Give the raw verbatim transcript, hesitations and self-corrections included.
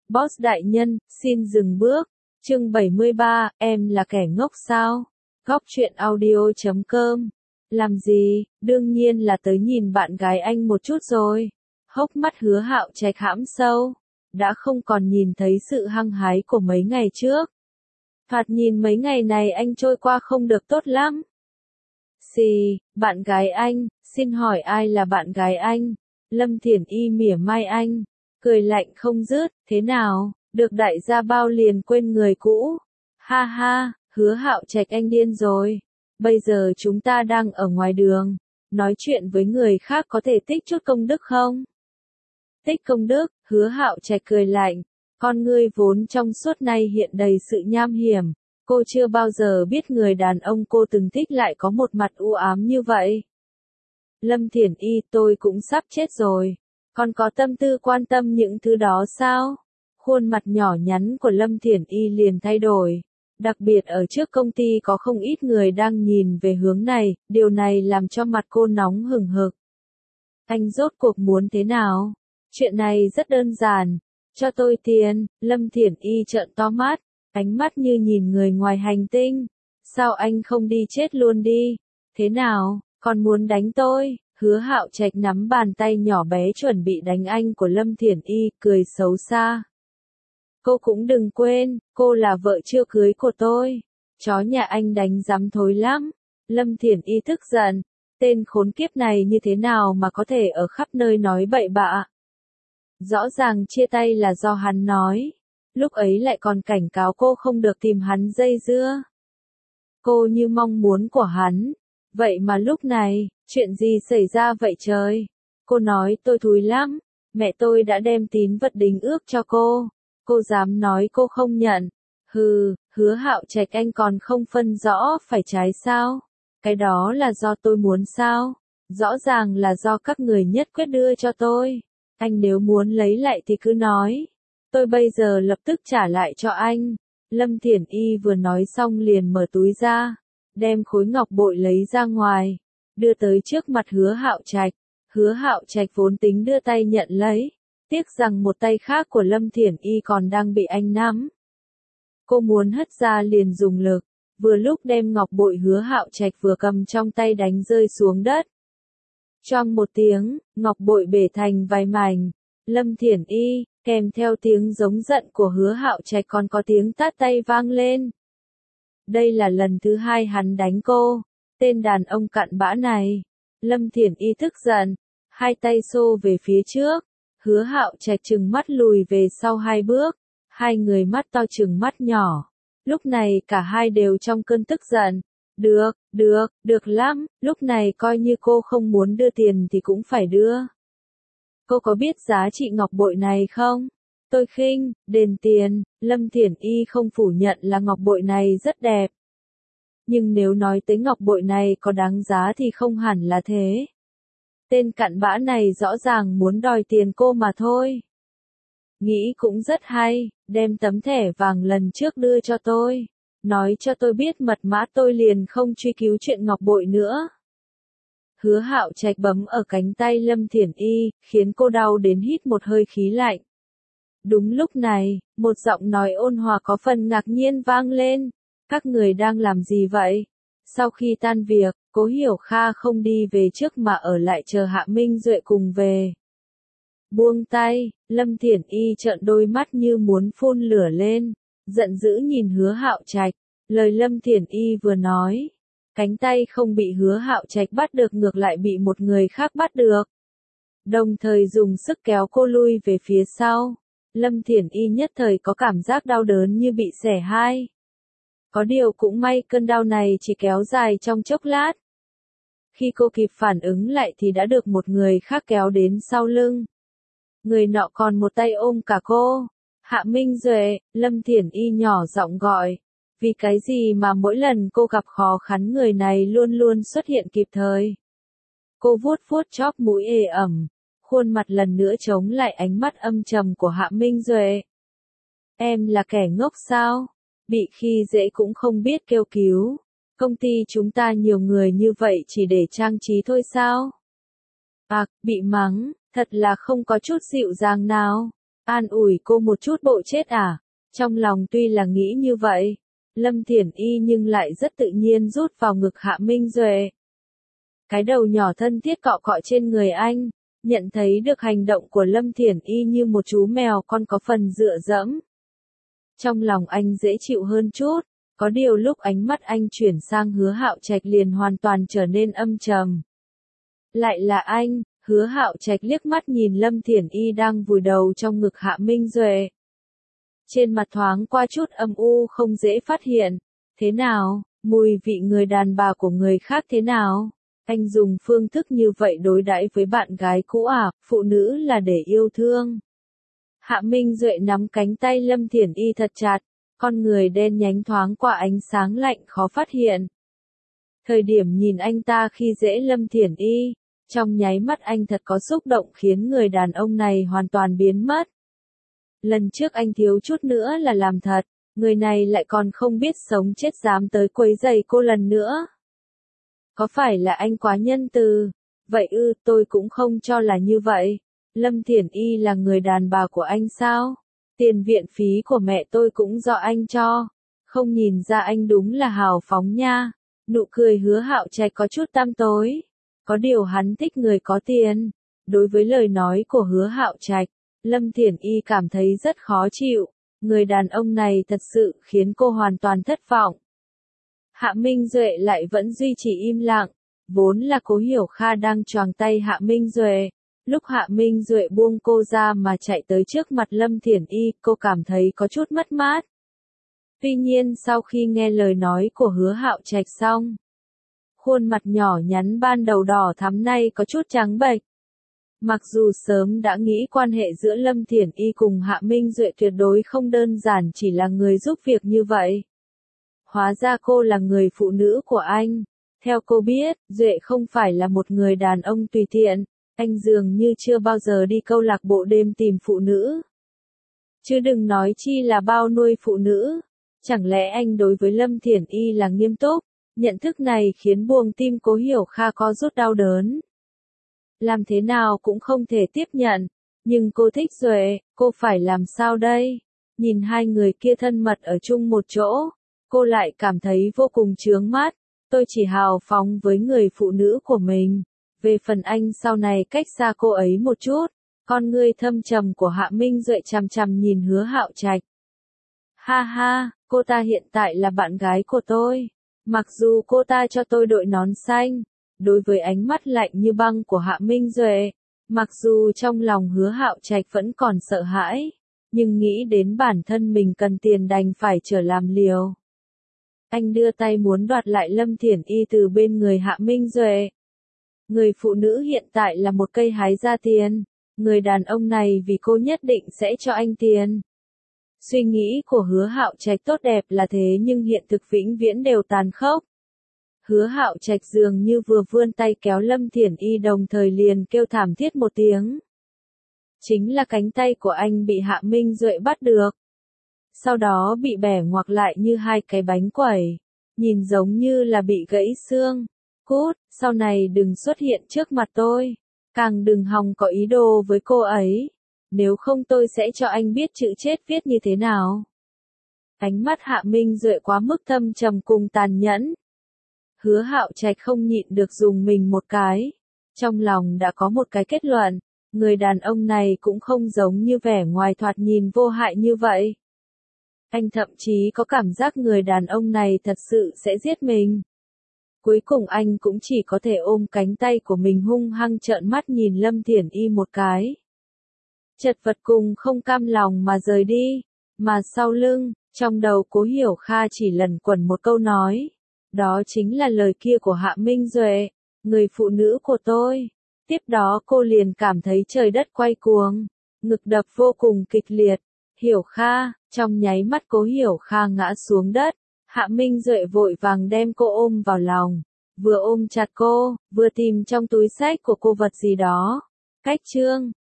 Boss đại nhân, xin dừng bước. Chương bảy mươi ba, em là kẻ ngốc sao? Góc truyện audio chấm com. Làm gì? Đương nhiên là tới nhìn bạn gái anh một chút rồi. Hốc mắt Hứa Hạo Trạch hãm sâu. Đã không còn nhìn thấy sự hăng hái của mấy ngày trước. Thoạt nhìn mấy ngày này anh trôi qua không được tốt lắm. Xì, bạn gái anh, xin hỏi ai là bạn gái anh? Lâm Thiển Y mỉa mai anh, cười lạnh không dứt, thế nào, được đại gia bao liền quên người cũ. Ha ha, Hứa Hạo Trạch anh điên rồi. Bây giờ chúng ta đang ở ngoài đường, nói chuyện với người khác có thể tích chút công đức không? Tích công đức, Hứa Hạo Trạch cười lạnh, con ngươi vốn trong suốt nay hiện đầy sự nham hiểm. Cô chưa bao giờ biết người đàn ông cô từng thích lại có một mặt u ám như vậy. Lâm Thiển Y, tôi cũng sắp chết rồi. Còn có tâm tư quan tâm những thứ đó sao? Khuôn mặt nhỏ nhắn của Lâm Thiển Y liền thay đổi. Đặc biệt ở trước công ty có không ít người đang nhìn về hướng này, điều này làm cho mặt cô nóng hừng hực. Anh rốt cuộc muốn thế nào? Chuyện này rất đơn giản. Cho tôi tiền. Lâm Thiển Y trợn to mắt, ánh mắt như nhìn người ngoài hành tinh. Sao anh không đi chết luôn đi? Thế nào, còn muốn đánh tôi? Hứa Hạo Trạch nắm bàn tay nhỏ bé chuẩn bị đánh anh của Lâm Thiển Y, cười xấu xa. Cô cũng đừng quên, cô là vợ chưa cưới của tôi. Chó nhà anh đánh rắm thối lắm. Lâm Thiển Y tức giận. Tên khốn kiếp này như thế nào mà có thể ở khắp nơi nói bậy bạ? Rõ ràng chia tay là do hắn nói. Lúc ấy lại còn cảnh cáo cô không được tìm hắn dây dưa. Cô như mong muốn của hắn. Vậy mà lúc này, chuyện gì xảy ra vậy trời? Cô nói tôi thúi lắm. Mẹ tôi đã đem tín vật đính ước cho cô. Cô dám nói cô không nhận. Hừ, Hứa Hạo Trạch anh còn không phân rõ phải trái sao? Cái đó là do tôi muốn sao? Rõ ràng là do các người nhất quyết đưa cho tôi. Anh nếu muốn lấy lại thì cứ nói. Tôi bây giờ lập tức trả lại cho anh. Lâm Thiển Y vừa nói xong liền mở túi ra, đem khối ngọc bội lấy ra ngoài, đưa tới trước mặt Hứa Hạo Trạch. Hứa Hạo Trạch vốn tính đưa tay nhận lấy, tiếc rằng một tay khác của Lâm Thiển Y còn đang bị anh nắm. Cô muốn hất ra liền dùng lực, vừa lúc đem ngọc bội Hứa Hạo Trạch vừa cầm trong tay đánh rơi xuống đất. Choang một tiếng, ngọc bội bể thành vài mảnh. Lâm Thiển Y, kèm theo tiếng giống giận của Hứa Hạo Trạch còn có tiếng tát tay vang lên. Đây là lần thứ hai hắn đánh cô, tên đàn ông cặn bã này. Lâm Thiển Y tức giận, hai tay xô về phía trước. Hứa Hạo Trạch trừng mắt lùi về sau hai bước, hai người mắt to trừng mắt nhỏ. Lúc này cả hai đều trong cơn tức giận. Được, được, được lắm, lúc này coi như cô không muốn đưa tiền thì cũng phải đưa. Cô có biết giá trị ngọc bội này không? Tôi khinh, đền tiền. Lâm Thiển Y không phủ nhận là ngọc bội này rất đẹp. Nhưng nếu nói tới ngọc bội này có đáng giá thì không hẳn là thế. Tên cặn bã này rõ ràng muốn đòi tiền cô mà thôi. Nghĩ cũng rất hay, đem tấm thẻ vàng lần trước đưa cho tôi. Nói cho tôi biết mật mã tôi liền không truy cứu chuyện ngọc bội nữa. Hứa Hạo Trạch bấm ở cánh tay Lâm Thiển Y, khiến cô đau đến hít một hơi khí lạnh. Đúng lúc này, một giọng nói ôn hòa có phần ngạc nhiên vang lên. Các người đang làm gì vậy? Sau khi tan việc, Cố Hiểu Kha không đi về trước mà ở lại chờ Hạ Minh Duệ cùng về. Buông tay, Lâm Thiển Y trợn đôi mắt như muốn phun lửa lên, giận dữ nhìn Hứa Hạo Trạch. Lời Lâm Thiển Y vừa nói, cánh tay không bị Hứa Hạo Trạch bắt được ngược lại bị một người khác bắt được. Đồng thời dùng sức kéo cô lui về phía sau. Lâm Thiển Y nhất thời có cảm giác đau đớn như bị xẻ hai. Có điều cũng may cơn đau này chỉ kéo dài trong chốc lát. Khi cô kịp phản ứng lại thì đã được một người khác kéo đến sau lưng. Người nọ còn một tay ôm cả cô. Hạ Minh Duệ, Lâm Thiển Y nhỏ giọng gọi. Vì cái gì mà mỗi lần cô gặp khó khăn người này luôn luôn xuất hiện kịp thời. Cô vuốt vuốt chóp mũi ê ẩm, khuôn mặt lần nữa chống lại ánh mắt âm trầm của Hạ Minh Duệ. Em là kẻ ngốc sao? Bị khi dễ cũng không biết kêu cứu. Công ty chúng ta nhiều người như vậy chỉ để trang trí thôi sao? À, bị mắng, thật là không có chút dịu dàng nào. An ủi cô một chút bộ chết à? Trong lòng tuy là nghĩ như vậy, Lâm Thiển Y nhưng lại rất tự nhiên rút vào ngực Hạ Minh Duệ. Cái đầu nhỏ thân thiết cọ cọ trên người anh, nhận thấy được hành động của Lâm Thiển Y như một chú mèo con có phần dựa dẫm. Trong lòng anh dễ chịu hơn chút, có điều lúc ánh mắt anh chuyển sang Hứa Hạo Trạch liền hoàn toàn trở nên âm trầm. Lại là anh, Hứa Hạo Trạch liếc mắt nhìn Lâm Thiển Y đang vùi đầu trong ngực Hạ Minh Duệ. Trên mặt thoáng qua chút âm u không dễ phát hiện. Thế nào, mùi vị người đàn bà của người khác thế nào? Anh dùng phương thức như vậy đối đãi với bạn gái cũ à, phụ nữ là để yêu thương. Hạ Minh Duệ nắm cánh tay Lâm Thiển Y thật chặt, con người đen nhánh thoáng qua ánh sáng lạnh khó phát hiện. Thời điểm nhìn anh ta khi dễ Lâm Thiển Y, trong nháy mắt anh thật có xúc động khiến người đàn ông này hoàn toàn biến mất. Lần trước anh thiếu chút nữa là làm thật, người này lại còn không biết sống chết dám tới quấy rầy cô lần nữa. Có phải là anh quá nhân từ? Vậy ư, tôi cũng không cho là như vậy. Lâm Thiển Y là người đàn bà của anh sao? Tiền viện phí của mẹ tôi cũng do anh cho. Không nhìn ra anh đúng là hào phóng nha. Nụ cười Hứa Hạo Trạch có chút tăm tối. Có điều hắn thích người có tiền. Đối với lời nói của Hứa Hạo Trạch, Lâm Thiển Y cảm thấy rất khó chịu. Người đàn ông này thật sự khiến cô hoàn toàn thất vọng. Hạ Minh Duệ lại vẫn duy trì im lặng. Vốn là Cố Hiểu Kha đang choàng tay Hạ Minh Duệ. Lúc Hạ Minh Duệ buông cô ra mà chạy tới trước mặt Lâm Thiển Y, cô cảm thấy có chút mất mát. Tuy nhiên sau khi nghe lời nói của Hứa Hạo Trạch xong, khuôn mặt nhỏ nhắn ban đầu đỏ thắm nay có chút trắng bệch. Mặc dù sớm đã nghĩ quan hệ giữa Lâm Thiển Y cùng Hạ Minh Duệ tuyệt đối không đơn giản chỉ là người giúp việc như vậy. Hóa ra cô là người phụ nữ của anh. Theo cô biết, Duệ không phải là một người đàn ông tùy tiện. Anh dường như chưa bao giờ đi câu lạc bộ đêm tìm phụ nữ. Chứ đừng nói chi là bao nuôi phụ nữ. Chẳng lẽ anh đối với Lâm Thiển Y là nghiêm túc? Nhận thức này khiến buồng tim Cố Hiểu Kha có rút đau đớn. Làm thế nào cũng không thể tiếp nhận. Nhưng cô thích Duệ, cô phải làm sao đây? Nhìn hai người kia thân mật ở chung một chỗ, cô lại cảm thấy vô cùng chướng mắt. Tôi chỉ hào phóng với người phụ nữ của mình. Về phần anh sau này cách xa cô ấy một chút. Con ngươi thâm trầm của Hạ Minh Duệ chằm chằm nhìn Hứa Hạo Trạch. Ha ha, cô ta hiện tại là bạn gái của tôi. Mặc dù cô ta cho tôi đội nón xanh. Đối với ánh mắt lạnh như băng của Hạ Minh Duệ, mặc dù trong lòng Hứa Hạo Trạch vẫn còn sợ hãi, nhưng nghĩ đến bản thân mình cần tiền đành phải trở làm liều. Anh đưa tay muốn đoạt lại Lâm Thiển Y từ bên người Hạ Minh Duệ. Người phụ nữ hiện tại là một cây hái ra tiền, người đàn ông này vì cô nhất định sẽ cho anh tiền. Suy nghĩ của Hứa Hạo Trạch tốt đẹp là thế nhưng hiện thực vĩnh viễn đều tàn khốc. Hứa Hạo Trạch dường như vừa vươn tay kéo Lâm Thiển Y đồng thời liền kêu thảm thiết một tiếng. Chính là cánh tay của anh bị Hạ Minh Duệ bắt được. Sau đó bị bẻ ngoặc lại như hai cái bánh quẩy. Nhìn giống như là bị gãy xương. Cút, sau này đừng xuất hiện trước mặt tôi. Càng đừng hòng có ý đồ với cô ấy. Nếu không tôi sẽ cho anh biết chữ chết viết như thế nào. Ánh mắt Hạ Minh Duệ quá mức thâm trầm cùng tàn nhẫn. Hứa Hạo Trạch không nhịn được dùng mình một cái. Trong lòng đã có một cái kết luận. Người đàn ông này cũng không giống như vẻ ngoài thoạt nhìn vô hại như vậy. Anh thậm chí có cảm giác người đàn ông này thật sự sẽ giết mình. Cuối cùng anh cũng chỉ có thể ôm cánh tay của mình hung hăng trợn mắt nhìn Lâm Thiển Y một cái. Chật vật cùng không cam lòng mà rời đi. Mà sau lưng, trong đầu Cố Hiểu Kha chỉ lẩn quẩn một câu nói. Đó chính là lời kia của Hạ Minh Duệ. Người phụ nữ của tôi. Tiếp đó cô liền cảm thấy trời đất quay cuồng. Ngực đập vô cùng kịch liệt. Hiểu Kha, trong nháy mắt Cố Hiểu Kha ngã xuống đất. Hạ Minh Duệ vội vàng đem cô ôm vào lòng. Vừa ôm chặt cô, vừa tìm trong túi xách của cô vật gì đó. Cách chương.